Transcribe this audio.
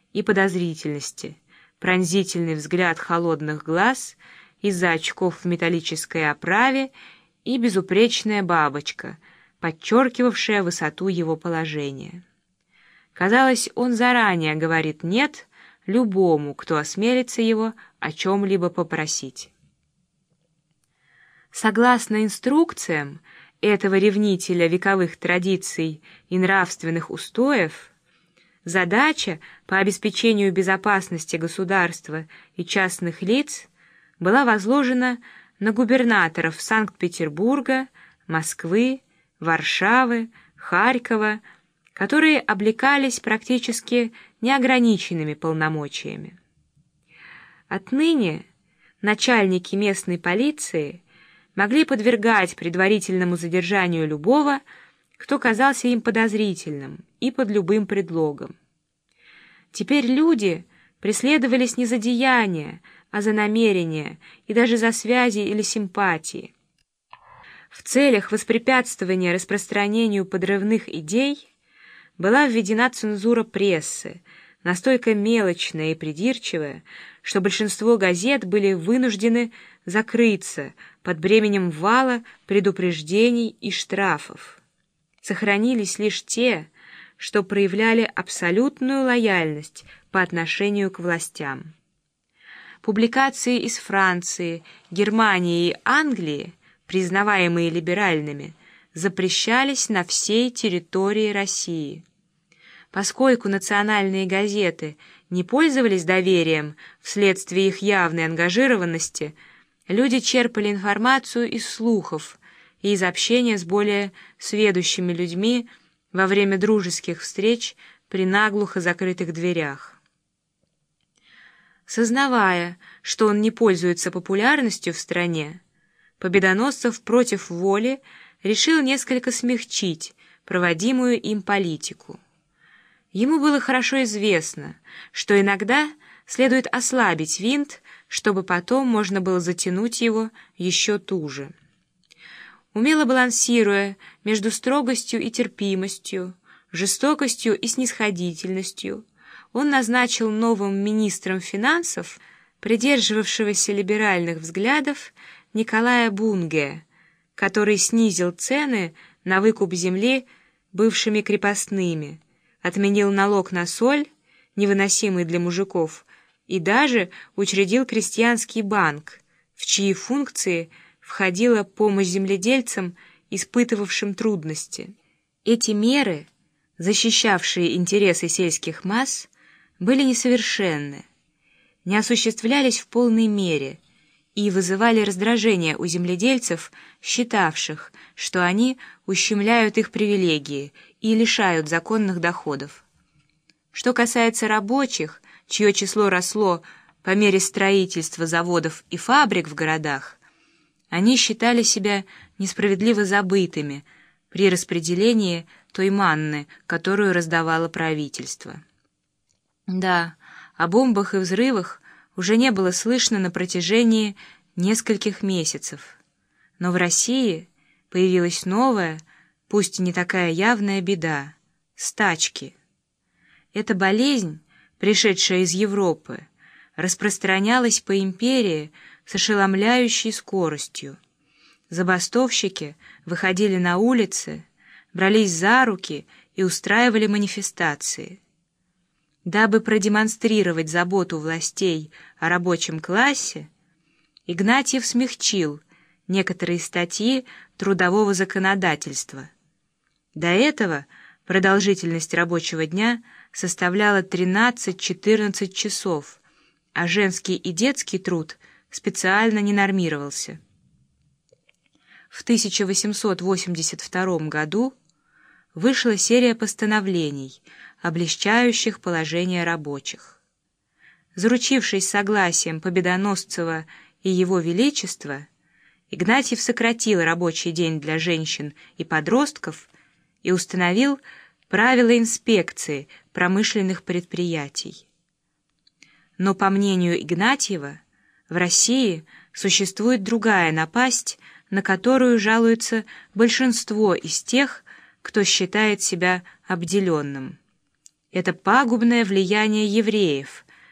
и подозрительности, пронзительный взгляд холодных глаз из-за очков в металлической оправе и безупречная бабочка, подчеркивавшая высоту его положения. Казалось, он заранее говорит «нет» любому, кто осмелится его о чем-либо попросить. Согласно инструкциям этого ревнителя вековых традиций и нравственных устоев, задача по обеспечению безопасности государства и частных лиц была возложена на губернаторов Санкт-Петербурга, Москвы, Варшавы, Харькова, которые облекались практически неограниченными полномочиями. Отныне начальники местной полиции могли подвергать предварительному задержанию любого, кто казался им подозрительным, и под любым предлогом. Теперь люди преследовались не за деяния, а за намерения и даже за связи или симпатии. В целях воспрепятствования распространению подрывных идей была введена цензура прессы, настолько мелочная и придирчивая, что большинство газет были вынуждены закрыться под бременем вала предупреждений и штрафов. Сохранились лишь те, что проявляли абсолютную лояльность по отношению к властям. Публикации из Франции, Германии и Англии, признаваемые либеральными, запрещались на всей территории России. Поскольку национальные газеты не пользовались доверием вследствие их явной ангажированности, люди черпали информацию из слухов и из общения с более сведущими людьми во время дружеских встреч при наглухо закрытых дверях. Сознавая, что он не пользуется популярностью в стране, Победоносцев против воли решил несколько смягчить проводимую им политику. Ему было хорошо известно, что иногда следует ослабить винт, чтобы потом можно было затянуть его еще туже. Умело балансируя между строгостью и терпимостью, жестокостью и снисходительностью, он назначил новым министром финансов придерживавшегося либеральных взглядов Николая Бунге, который снизил цены на выкуп земли бывшими крепостными, отменил налог на соль, невыносимый для мужиков, и даже учредил крестьянский банк, в чьи функции входила помощь земледельцам, испытывавшим трудности. Эти меры, защищавшие интересы сельских масс, были несовершенны, не осуществлялись в полной мере и вызывали раздражение у земледельцев, считавших, что они ущемляют их привилегии и лишают законных доходов. Что касается рабочих, чье число росло по мере строительства заводов и фабрик в городах, они считали себя несправедливо забытыми при распределении той манны, которую раздавало правительство. Да, о бомбах и взрывах уже не было слышно на протяжении нескольких месяцев, но в России появилась новая, пусть и не такая явная беда — стачки. Эта болезнь, пришедшая из Европы, распространялась по империи с ошеломляющей скоростью. Забастовщики выходили на улицы, брались за руки и устраивали манифестации. Дабы продемонстрировать заботу властей о рабочем классе, Игнатьев смягчил некоторые статьи трудового законодательства. До этого продолжительность рабочего дня составляла 13-14 часов, а женский и детский труд специально не нормировался. В 1882 году вышла серия постановлений, облегчающих положение рабочих. Заручившись согласием Победоносцева и Его Величества, Игнатьев сократил рабочий день для женщин и подростков и установил правила инспекции промышленных предприятий. Но, по мнению Игнатьева, в России существует другая напасть, на которую жалуется большинство из тех, кто считает себя обделенным. это пагубное влияние евреев,